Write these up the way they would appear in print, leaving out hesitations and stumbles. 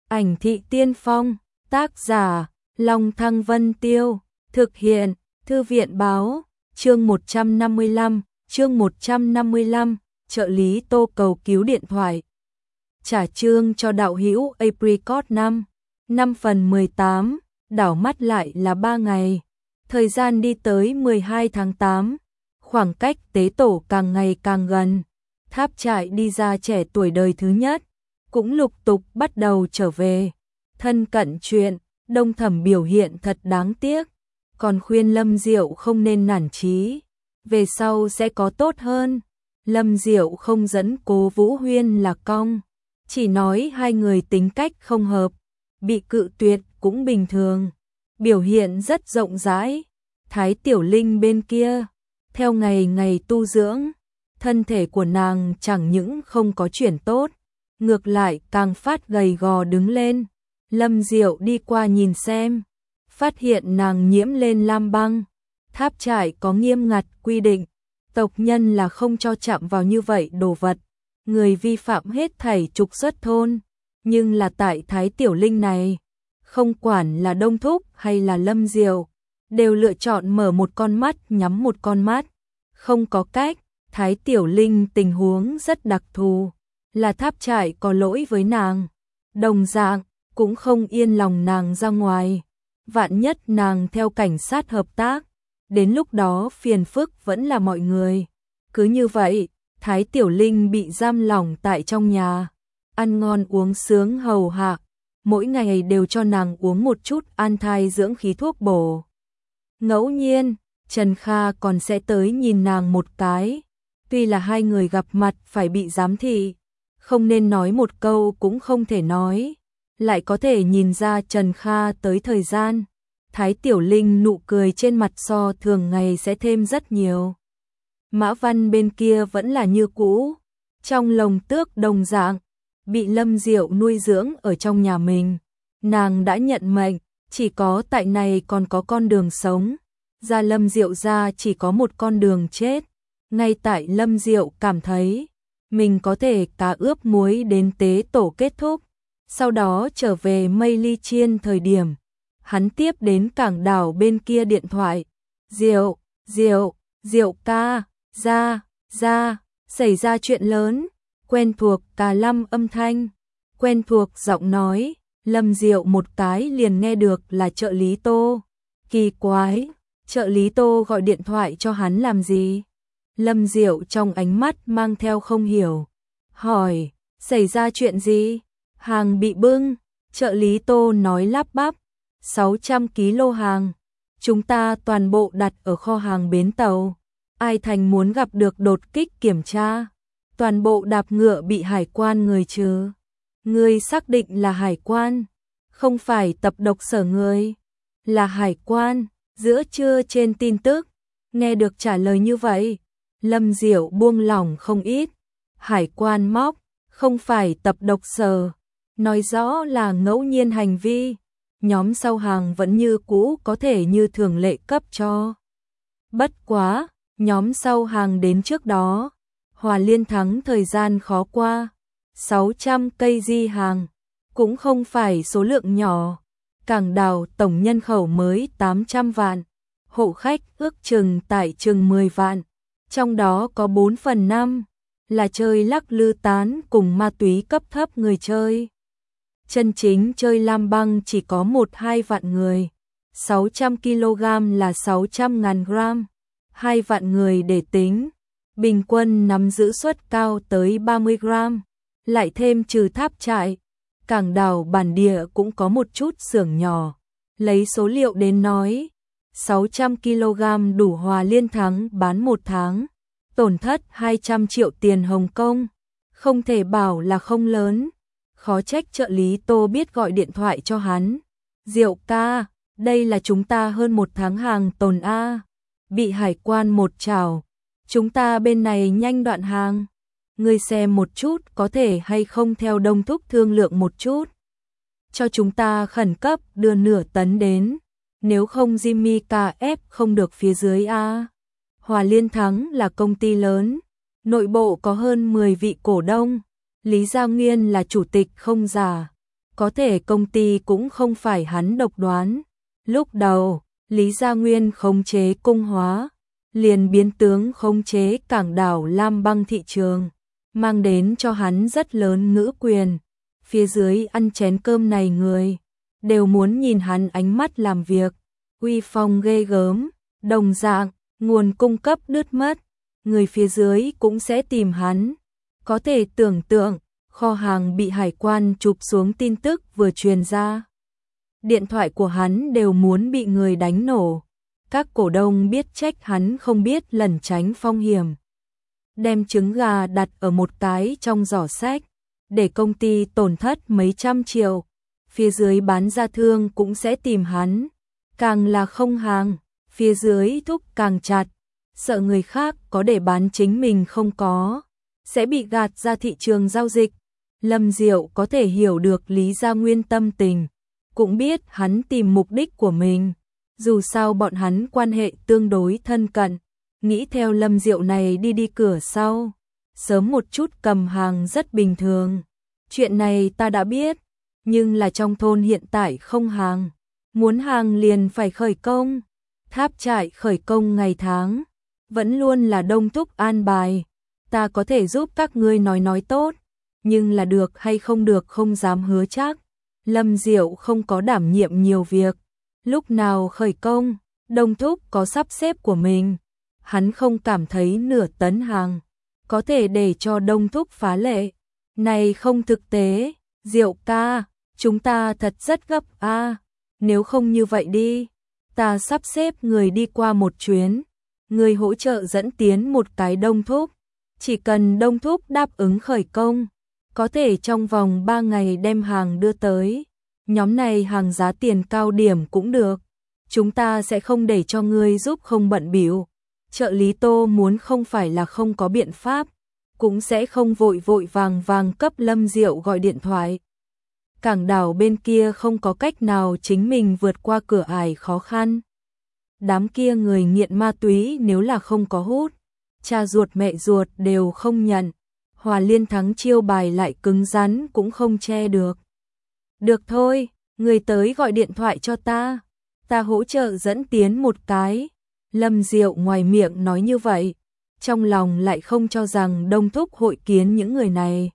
Ảnh thị tiên phong, tác giả, Long Thăng Vân Tiêu, thực hiện, Thư viện báo, chương 155, trợ lý Tô cầu cứu điện thoại. Trả chương cho đạo hữu Apricot 5 phần 18, đảo mắt lại là 3 ngày. Thời gian đi tới 12 tháng 8, khoảng cách tế tổ càng ngày càng gần. Tháp trại đi ra trẻ tuổi đời thứ nhất, cũng lục tục bắt đầu trở về. Thân cận chuyện, Đông Thẩm biểu hiện thật đáng tiếc, còn khuyên Lâm Diệu không nên nản chí, về sau sẽ có tốt hơn. Lâm Diệu không dẫn Cố Vũ Huyên là cong, chỉ nói hai người tính cách không hợp, bị cự tuyệt cũng bình thường, biểu hiện rất rộng rãi. Thái Tiểu Linh bên kia, theo ngày ngày tu dưỡng, thân thể của nàng chẳng những không có chuyển tốt, ngược lại càng phát gầy gò đứng lên. Lâm Diệu đi qua nhìn xem, phát hiện nàng nhiễm lên lam băng. Tháp trại có nghiêm ngặt quy định, tộc nhân là không cho chạm vào như vậy đồ vật, người vi phạm hết thảy trục xuất thôn. Nhưng là tại Thái Tiểu Linh này, không quản là Đông Thúc hay là Lâm Diệu, đều lựa chọn mở một con mắt nhắm một con mắt. Không có cách, Thái Tiểu Linh tình huống rất đặc thù, là tháp trại có lỗi với nàng, đồng dạng cũng không yên lòng nàng ra ngoài. Vạn nhất nàng theo cảnh sát hợp tác, đến lúc đó phiền phức vẫn là mọi người. Cứ như vậy, Thái Tiểu Linh bị giam lỏng tại trong nhà, ăn ngon uống sướng hầu hạ, mỗi ngày đều cho nàng uống một chút an thai dưỡng khí thuốc bổ. Ngẫu nhiên, Trần Kha còn sẽ tới nhìn nàng một cái, tuy là hai người gặp mặt phải bị giám thị, không nên nói một câu cũng không thể nói, lại có thể nhìn ra Trần Kha tới thời gian. Thái Tiểu Linh nụ cười trên mặt so thường ngày sẽ thêm rất nhiều. Mã Văn bên kia vẫn là như cũ, trong lồng tước đồng dạng, bị Lâm Diệu nuôi dưỡng ở trong nhà mình. Nàng đã nhận mệnh, chỉ có tại này còn có con đường sống, ra Lâm Diệu ra chỉ có một con đường chết. Ngay tại Lâm Diệu cảm thấy mình có thể cá ướp muối đến tế tổ kết thúc, sau đó trở về Mây Ly Chiên thời điểm, hắn tiếp đến cảng đảo bên kia điện thoại. Diệu ca, ra, xảy ra chuyện lớn. Quen thuộc cả lâm âm thanh, quen thuộc giọng nói, Lâm Diệu một cái liền nghe được là trợ lý Tô. Kỳ quái, trợ lý Tô gọi điện thoại cho hắn làm gì? Lâm Diệu trong ánh mắt mang theo không hiểu, hỏi, xảy ra chuyện gì? Hàng bị bưng, trợ lý Tô nói lắp bắp, 600 kg hàng, chúng ta toàn bộ đặt ở kho hàng bến tàu. Ai thành muốn gặp được đột kích kiểm tra, toàn bộ đạp ngựa bị hải quan người trừ. Người xác định là hải quan, không phải tập độc sở người, là hải quan. Giữa trưa trên tin tức, nghe được trả lời như vậy, Lâm Diệu buông lỏng không ít. Hải quan móc, không phải tập độc sở, nói rõ là ngẫu nhiên hành vi. Nhóm sau hàng vẫn như cũ có thể như thường lệ cấp cho. Bất quá, nhóm sau hàng đến trước đó, Hòa Liên Thắng thời gian khó qua, 600 cây di hàng, cũng không phải số lượng nhỏ. Cảng đảo tổng nhân khẩu mới 800 vạn, hộ khách ước chừng tại chừng 10 vạn, trong đó có 4/5 là chơi lắc lư tán cùng ma túy cấp thấp người chơi. Chân chính chơi lam băng chỉ có 1-2 vạn người, 600 kg là 600.000 gram, 2 vạn người để tính, bình quân nắm giữ suất cao tới 30 gram, lại thêm trừ tháp trại. Cảng đảo bản địa cũng có một chút xưởng nhỏ, lấy số liệu đến nói, 600 kg đủ Hòa Liên Thắng bán một tháng, tổn thất 200 triệu tiền Hồng Kông, không thể bảo là không lớn. Khó trách trợ lý Tô biết gọi điện thoại cho hắn. Diệu ca, đây là chúng ta hơn một tháng hàng tồn A, bị hải quan một chảo, chúng ta bên này nhanh đoạn hàng. Ngươi xem một chút có thể hay không theo Đông Thúc thương lượng một chút, cho chúng ta khẩn cấp đưa nửa tấn đến, nếu không Jimmy KF không được phía dưới A. Hòa Liên Thắng là công ty lớn, nội bộ có hơn 10 vị cổ đông, Lý Gia Nguyên là chủ tịch không giả, Có thể công ty cũng không phải hắn độc đoán. Lúc đầu, Lý Gia Nguyên khống chế Cung Hóa, liền biến tướng khống chế cảng đảo Lam Băng thị trường, mang đến cho hắn rất lớn ngữ quyền. Phía dưới ăn chén cơm này người đều muốn nhìn hắn ánh mắt làm việc, uy phong ghê gớm, đồng dạng, nguồn cung cấp đứt mất, người phía dưới cũng sẽ tìm hắn. Có thể tưởng tượng, kho hàng bị hải quan chụp xuống tin tức vừa truyền ra. Điện thoại của hắn đều muốn bị người đánh nổ. Các cổ đông biết trách hắn không biết lẩn tránh phong hiểm. Đem trứng gà đặt ở một cái trong giỏ sách, để công ty tổn thất mấy trăm triệu. Phía dưới bán ra thương cũng sẽ tìm hắn. Càng là không hàng, phía dưới thúc càng chặt. Sợ người khác có để bán chính mình không có, sẽ bị gạt ra thị trường giao dịch. Lâm Diệu có thể hiểu được Lý Gia Nguyên tâm tình, cũng biết hắn tìm mục đích của mình. Dù sao bọn hắn quan hệ tương đối thân cận, nghĩ theo Lâm Diệu này đi cửa sau, sớm một chút cầm hàng rất bình thường. Chuyện này ta đã biết, nhưng là trong thôn hiện tại không hàng, muốn hàng liền phải khởi công. Tháp trại khởi công ngày tháng, vẫn luôn là Đông Thúc an bài. Ta có thể giúp các ngươi nói tốt, nhưng là được hay không được không dám hứa chắc. Lâm Diệu không có đảm nhiệm nhiều việc. Lúc nào khởi công, Đông Thúc có sắp xếp của mình. Hắn không cảm thấy nửa tấn hàng có thể để cho Đông Thúc phá lệ. Này không thực tế, Diệu ca, chúng ta thật rất gấp a. Nếu không như vậy đi, ta sắp xếp người đi qua một chuyến, người hỗ trợ dẫn tiến một cái Đông Thúc. Chỉ cần Đông Thúc đáp ứng khởi công, có thể trong vòng 3 ngày đem hàng đưa tới. Nhóm này hàng giá tiền cao điểm cũng được. Chúng ta sẽ không để cho ngươi giúp không bận bịu. Trợ lý Tô muốn không phải là không có biện pháp, cũng sẽ không vội vàng cấp Lâm Diệu gọi điện thoại. Cảng đảo bên kia không có cách nào chính mình vượt qua cửa ải khó khăn. Đám kia người nghiện ma túy nếu là không có hút, cha ruột mẹ ruột đều không nhận. Hòa Liên Thắng chiêu bài lại cứng rắn cũng không che được. Được thôi, người tới gọi điện thoại cho ta hỗ trợ dẫn tiến một cái. Lâm Diệu ngoài miệng nói như vậy, trong lòng lại không cho rằng Đông Thúc hội kiến những người này.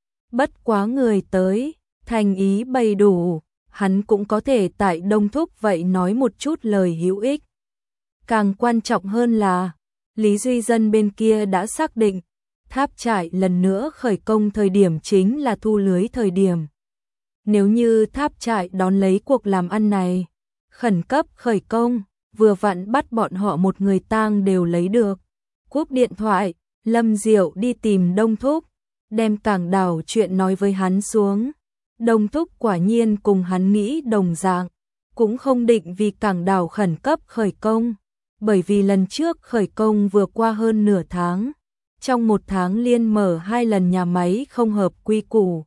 Bất quá người tới, thành ý bày đủ, hắn cũng có thể tại Đông Thúc vậy nói một chút lời hữu ích. Càng quan trọng hơn là, Lý Duy Dân bên kia đã xác định, tháp trại lần nữa khởi công thời điểm chính là thu lưới thời điểm. Nếu như tháp trại đón lấy cuộc làm ăn này, khẩn cấp khởi công, vừa vặn bắt bọn họ một người tang đều lấy được. Cúp điện thoại, Lâm Diệu đi tìm Đông Thúc, đem cảng đảo chuyện nói với hắn xuống. Đông Thúc quả nhiên cùng hắn nghĩ đồng dạng, cũng không định vì cảng đảo khẩn cấp khởi công, bởi vì lần trước khởi công vừa qua hơn nửa tháng. Trong một tháng liên mở 2 lần nhà máy không hợp quy củ.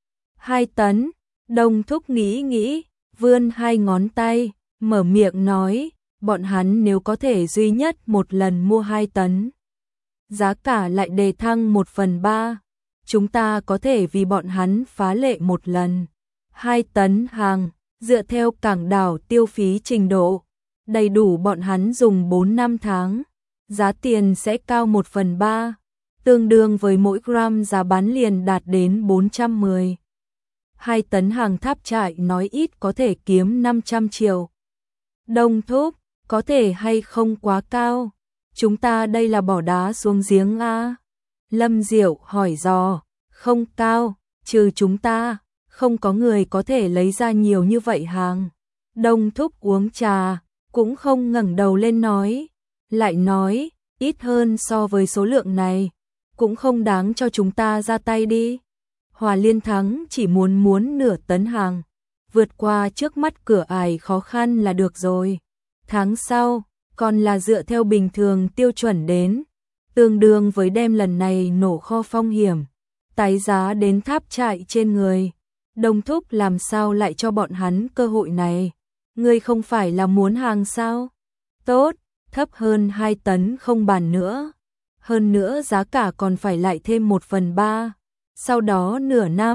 2 tấn, Đông Thúc nghĩ, vươn 2 ngón tay, mở miệng nói, bọn hắn nếu có thể duy nhất một lần mua 2 tấn. Giá cả lại đề thăng 1/3, chúng ta có thể vì bọn hắn phá lệ một lần. 2 tấn hàng, dựa theo cảng đảo tiêu phí trình độ, đầy đủ bọn hắn dùng 4-5 tháng, giá tiền sẽ cao 1/3. Tương đương với mỗi gram giá bán liền đạt đến 410. 2 tấn hàng tháp trại nói ít có thể kiếm 500 triệu. Đông Thúc, có thể hay không quá cao? Chúng ta đây là bỏ đá xuống giếng a. Lâm Diệu hỏi dò, không cao, trừ chúng ta, không có người có thể lấy ra nhiều như vậy hàng. Đông Thúc uống trà, cũng không ngẩng đầu lên nói, lại nói, ít hơn so với số lượng này. Cũng không đáng cho chúng ta ra tay đi. Hòa Liên Thắng chỉ muốn nửa tấn hàng, vượt qua trước mắt cửa ải khó khăn là được rồi. Tháng sau, còn là dựa theo bình thường tiêu chuẩn đến, tương đương với đem lần này nổ kho phong hiểm, tái giá đến tháp trại trên người. Đông Thúc làm sao lại cho bọn hắn cơ hội này? Ngươi không phải là muốn hàng sao? Tốt, thấp hơn 2 tấn không bàn nữa. Hơn nữa giá cả còn phải lại thêm 1/3. Sau đó nửa năm,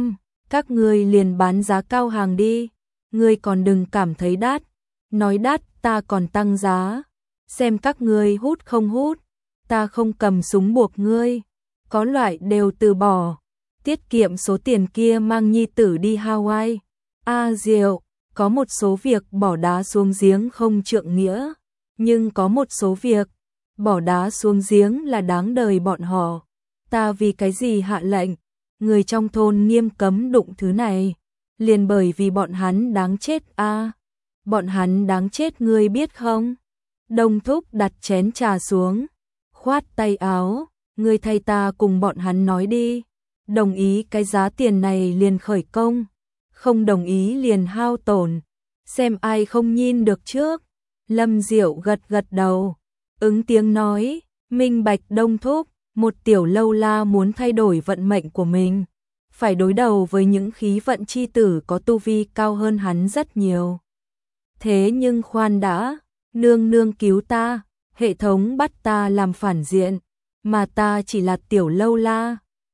các ngươi liền bán giá cao hàng đi, ngươi còn đừng cảm thấy đắt, nói đắt ta còn tăng giá, xem các ngươi hút không hút, ta không cầm súng buộc ngươi, có loại đều từ bỏ, tiết kiệm số tiền kia mang nhi tử đi Hawaii. Diệu, có một số việc bỏ đá xuống giếng không trượng nghĩa, nhưng có một số việc bỏ đá xuống giếng là đáng đời bọn họ. Ta vì cái gì hạ lệnh, người trong thôn nghiêm cấm đụng thứ này, liền bởi vì bọn hắn đáng chết bọn hắn đáng chết ngươi biết không? Đông Thúc đặt chén trà xuống, khoát tay áo, ngươi thay ta cùng bọn hắn nói đi, đồng ý cái giá tiền này liền khởi công, không đồng ý liền hao tổn, xem ai không nhìn được trước. Lâm Diệu gật gật đầu, ứng tiếng nói, minh bạch. Đông Thúc, một tiểu lâu la muốn thay đổi vận mệnh của mình, phải đối đầu với những khí vận chi tử có tu vi cao hơn hắn rất nhiều. Thế nhưng khoan đã, nương nương cứu ta, hệ thống bắt ta làm phản diện, mà ta chỉ là tiểu lâu la,